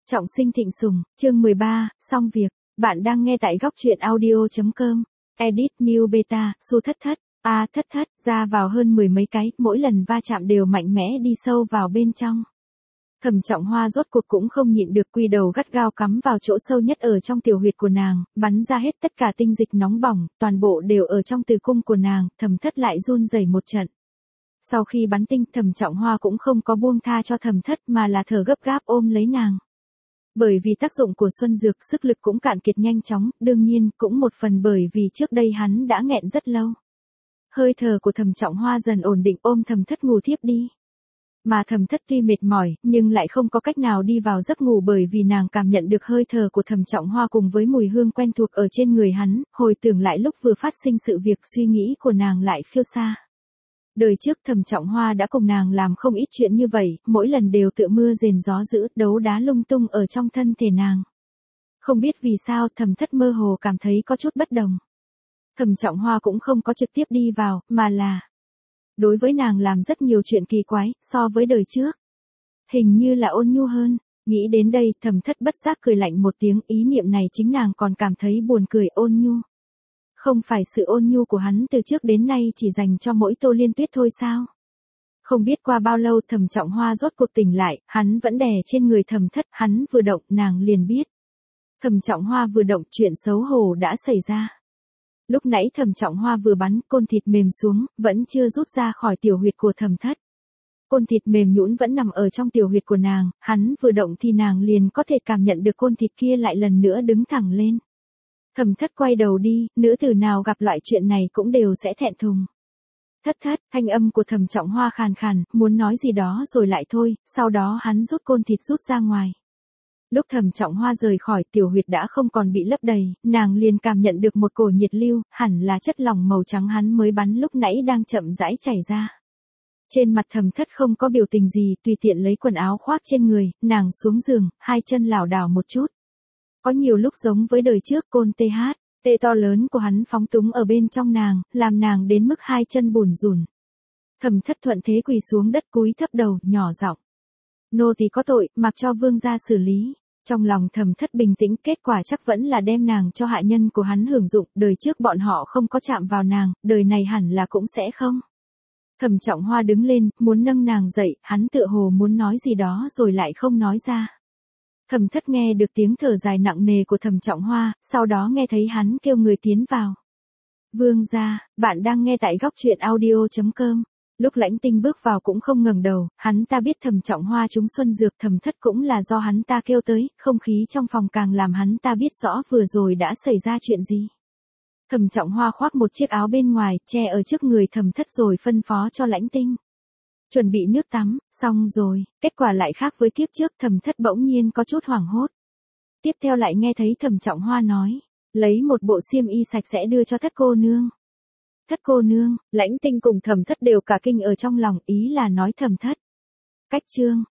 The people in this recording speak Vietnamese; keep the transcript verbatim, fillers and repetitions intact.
Trọng sinh thịnh sủng, chương mười ba, xong việc. Bạn đang nghe tại góc truyện audio chấm com. Edit New Beta, Su thất thất, A thất thất, ra vào hơn mười mấy cái, mỗi lần va chạm đều mạnh mẽ đi sâu vào bên trong. Thẩm Trọng Hoa rốt cuộc cũng không nhịn được, quy đầu gắt gao cắm vào chỗ sâu nhất ở trong tiểu huyệt của nàng, bắn ra hết tất cả tinh dịch nóng bỏng, toàn bộ đều ở trong tử cung của nàng, Thẩm Thất lại run rẩy một trận. Sau khi bắn tinh, Thẩm Trọng Hoa cũng không có buông tha cho Thẩm Thất mà là thở gấp gáp ôm lấy nàng. Bởi vì tác dụng của xuân dược, sức lực cũng cạn kiệt nhanh chóng, đương nhiên, cũng một phần bởi vì trước đây hắn đã nghẹn rất lâu. Hơi thở của Thẩm Trọng Hoa dần ổn định, ôm Thẩm Thất ngủ thiếp đi. Mà Thẩm Thất tuy mệt mỏi, nhưng lại không có cách nào đi vào giấc ngủ bởi vì nàng cảm nhận được hơi thở của Thẩm Trọng Hoa cùng với mùi hương quen thuộc ở trên người hắn, hồi tưởng lại lúc vừa phát sinh sự việc, suy nghĩ của nàng lại phiêu xa. Đời trước Thẩm Trọng Hoa đã cùng nàng làm không ít chuyện như vậy, mỗi lần đều tựa mưa rền gió dữ, đấu đá lung tung ở trong thân thể nàng. Không biết vì sao Thẩm Thất mơ hồ cảm thấy có chút bất đồng. Thẩm Trọng Hoa cũng không có trực tiếp đi vào, mà là đối với nàng làm rất nhiều chuyện kỳ quái, so với đời trước. Hình như là ôn nhu hơn. Nghĩ đến đây, Thẩm Thất bất giác cười lạnh một tiếng, ý niệm này chính nàng còn cảm thấy buồn cười. Ôn nhu. Không phải sự ôn nhu của hắn từ trước đến nay chỉ dành cho mỗi Tô Liên Tuyết thôi sao? Không biết qua bao lâu Thẩm Trọng Hoa rốt cuộc tỉnh lại, hắn vẫn đè trên người Thẩm Thất, hắn vừa động nàng liền biết. Thẩm Trọng Hoa vừa động, chuyện xấu hổ đã xảy ra. Lúc nãy Thẩm Trọng Hoa vừa bắn, côn thịt mềm xuống, vẫn chưa rút ra khỏi tiểu huyệt của Thẩm Thất. Côn thịt mềm nhũn vẫn nằm ở trong tiểu huyệt của nàng, hắn vừa động thì nàng liền có thể cảm nhận được côn thịt kia lại lần nữa đứng thẳng lên. Thẩm Thất quay đầu đi, nữ tử nào gặp loại chuyện này cũng đều sẽ thẹn thùng. Thất thất, thanh âm của Thẩm Trọng Hoa khàn khàn, muốn nói gì đó rồi lại thôi, sau đó hắn rút côn thịt rút ra ngoài. Lúc Thẩm Trọng Hoa rời khỏi, tiểu huyệt đã không còn bị lấp đầy, nàng liền cảm nhận được một cổ nhiệt lưu, hẳn là chất lỏng màu trắng hắn mới bắn lúc nãy đang chậm rãi chảy ra. Trên mặt Thẩm Thất không có biểu tình gì, tùy tiện lấy quần áo khoác trên người, nàng xuống giường, hai chân lảo đảo một chút. Có nhiều lúc giống với đời trước, côn tê hát, tê to lớn của hắn phóng túng ở bên trong nàng, làm nàng đến mức hai chân bùn rùn. Thẩm Thất thuận thế quỳ xuống đất, cúi thấp đầu, nhỏ giọng: nô tỳ có tội, mặc cho vương gia xử lý. Trong lòng Thẩm Thất bình tĩnh, kết quả chắc vẫn là đem nàng cho hạ nhân của hắn hưởng dụng, đời trước bọn họ không có chạm vào nàng, đời này hẳn là cũng sẽ không. Thẩm Trọng Hoa đứng lên, muốn nâng nàng dậy, hắn tựa hồ muốn nói gì đó rồi lại không nói ra. Thẩm Thất nghe được tiếng thở dài nặng nề của Thẩm Trọng Hoa, sau đó nghe thấy hắn kêu người tiến vào. Vương gia, bạn đang nghe tại góc truyện audio chấm com. Lúc Lãnh Tinh bước vào cũng không ngẩng đầu, hắn ta biết Thẩm Trọng Hoa trúng xuân dược, Thẩm Thất cũng là do hắn ta kêu tới, không khí trong phòng càng làm hắn ta biết rõ vừa rồi đã xảy ra chuyện gì. Thẩm Trọng Hoa khoác một chiếc áo bên ngoài, che ở trước người Thẩm Thất rồi phân phó cho Lãnh Tinh: chuẩn bị nước tắm. Xong rồi, kết quả lại khác với kiếp trước, Thẩm Thất bỗng nhiên có chút hoảng hốt. Tiếp theo lại nghe thấy Thẩm Trọng Hoa nói: lấy một bộ xiêm y sạch sẽ đưa cho Thất cô nương. Thất cô nương, Lãnh Tinh cùng Thẩm Thất đều cả kinh ở trong lòng, ý là nói Thẩm Thất cách chương,